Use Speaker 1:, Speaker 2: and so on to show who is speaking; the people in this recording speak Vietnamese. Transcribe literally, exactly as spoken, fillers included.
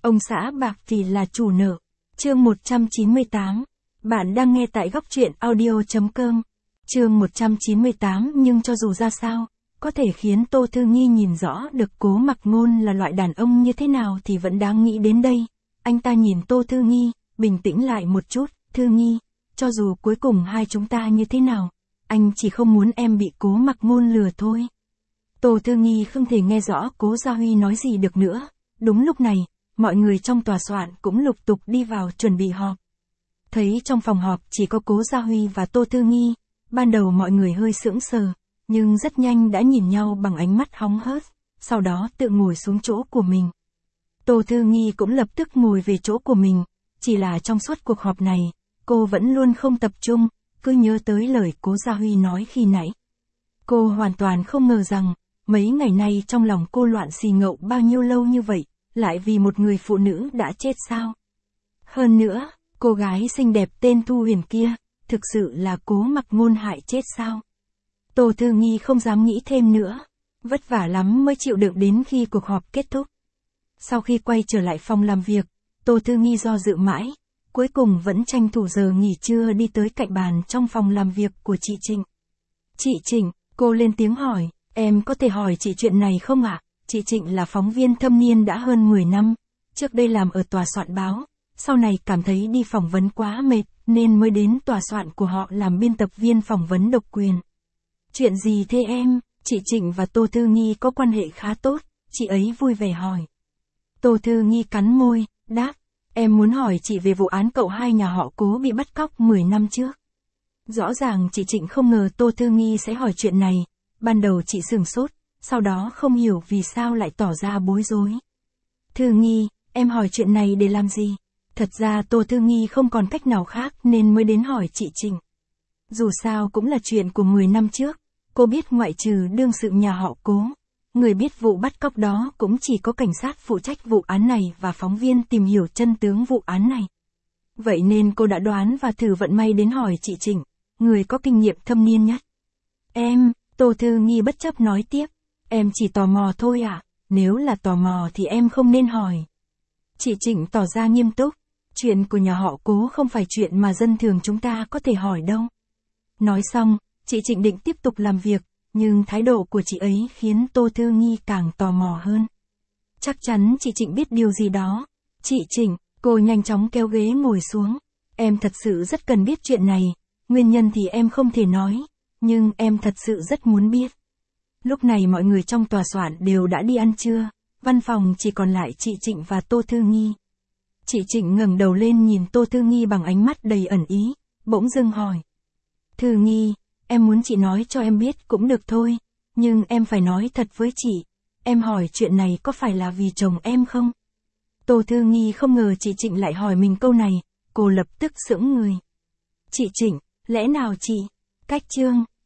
Speaker 1: Ông xã bạc vì là chủ nợ. Chương một trăm chín mươi tám. Bạn đang nghe tại góc truyện audio chấm com. Chương một trăm chín mươi tám. Nhưng cho dù ra sao, có thể khiến Tô Thư Nghi nhìn rõ được Cố Mặc Ngôn là loại đàn ông như thế nào thì vẫn đáng nghĩ đến đây. Anh ta nhìn Tô Thư Nghi, bình tĩnh lại một chút. Thư Nghi, cho dù cuối cùng hai chúng ta như thế nào, anh chỉ không muốn em bị Cố Mặc Ngôn lừa thôi. Tô Thư Nghi không thể nghe rõ Cố Gia Huy nói gì được nữa. Đúng lúc này, mọi người trong tòa soạn cũng lục tục đi vào chuẩn bị họp. Thấy trong phòng họp chỉ có Cố Gia Huy và Tô Thư Nghi, ban đầu mọi người hơi sững sờ, nhưng rất nhanh đã nhìn nhau bằng ánh mắt hóng hớt, sau đó tự ngồi xuống chỗ của mình. Tô Thư Nghi cũng lập tức ngồi về chỗ của mình, chỉ là trong suốt cuộc họp này, cô vẫn luôn không tập trung, cứ nhớ tới lời Cố Gia Huy nói khi nãy. Cô hoàn toàn không ngờ rằng, mấy ngày nay trong lòng cô loạn xì ngậu bao nhiêu lâu như vậy, lại vì một người phụ nữ đã chết sao? Hơn nữa, cô gái xinh đẹp tên Thu Huyền kia, thực sự là Cố Mặc Ngôn hại chết sao? Tô Thư Nghi không dám nghĩ thêm nữa, vất vả lắm mới chịu đựng đến khi cuộc họp kết thúc. Sau khi quay trở lại phòng làm việc, Tô Thư Nghi do dự mãi, cuối cùng vẫn tranh thủ giờ nghỉ trưa đi tới cạnh bàn trong phòng làm việc của chị Trịnh. Chị Trịnh, cô lên tiếng hỏi, em có thể hỏi chị chuyện này không ạ? Chị Trịnh là phóng viên thâm niên đã hơn mười năm, trước đây làm ở tòa soạn báo, sau này cảm thấy đi phỏng vấn quá mệt, nên mới đến tòa soạn của họ làm biên tập viên phỏng vấn độc quyền. Chuyện gì thế em? Chị Trịnh và Tô Thư Nghi có quan hệ khá tốt, chị ấy vui vẻ hỏi. Tô Thư Nghi cắn môi, đáp, em muốn hỏi chị về vụ án cậu hai nhà họ Cố bị bắt cóc mười năm trước. Rõ ràng chị Trịnh không ngờ Tô Thư Nghi sẽ hỏi chuyện này, ban đầu chị sửng sốt, sau đó không hiểu vì sao lại tỏ ra bối rối. Thư Nghi, em hỏi chuyện này để làm gì? Thật ra Tô Thư Nghi không còn cách nào khác nên mới đến hỏi chị Trịnh. Dù sao cũng là chuyện của mười năm trước, cô biết ngoại trừ đương sự nhà họ Cố, người biết vụ bắt cóc đó cũng chỉ có cảnh sát phụ trách vụ án này và phóng viên tìm hiểu chân tướng vụ án này. Vậy nên cô đã đoán và thử vận may đến hỏi chị Trịnh, người có kinh nghiệm thâm niên nhất. Em, Tô Thư Nghi bất chấp nói tiếp, em chỉ tò mò thôi ạ, à? Nếu là tò mò thì em không nên hỏi. Chị Trịnh tỏ ra nghiêm túc, chuyện của nhà họ Cố không phải chuyện mà dân thường chúng ta có thể hỏi đâu. Nói xong, chị Trịnh định tiếp tục làm việc, nhưng thái độ của chị ấy khiến Tô Thư Nghi càng tò mò hơn. Chắc chắn chị Trịnh biết điều gì đó. Chị Trịnh, cô nhanh chóng kéo ghế ngồi xuống. Em thật sự rất cần biết chuyện này, nguyên nhân thì em không thể nói, nhưng em thật sự rất muốn biết. Lúc này mọi người trong tòa soạn đều đã đi ăn trưa, văn phòng chỉ còn lại chị Trịnh và Tô Thư Nghi. Chị Trịnh ngẩng đầu lên nhìn Tô Thư Nghi bằng ánh mắt đầy ẩn ý, bỗng dưng hỏi. Thư Nghi, em muốn chị nói cho em biết cũng được thôi, nhưng em phải nói thật với chị, em hỏi chuyện này có phải là vì chồng em không? Tô Thư Nghi không ngờ chị Trịnh lại hỏi mình câu này, cô lập tức sững người. Chị Trịnh, lẽ nào chị? Cách chương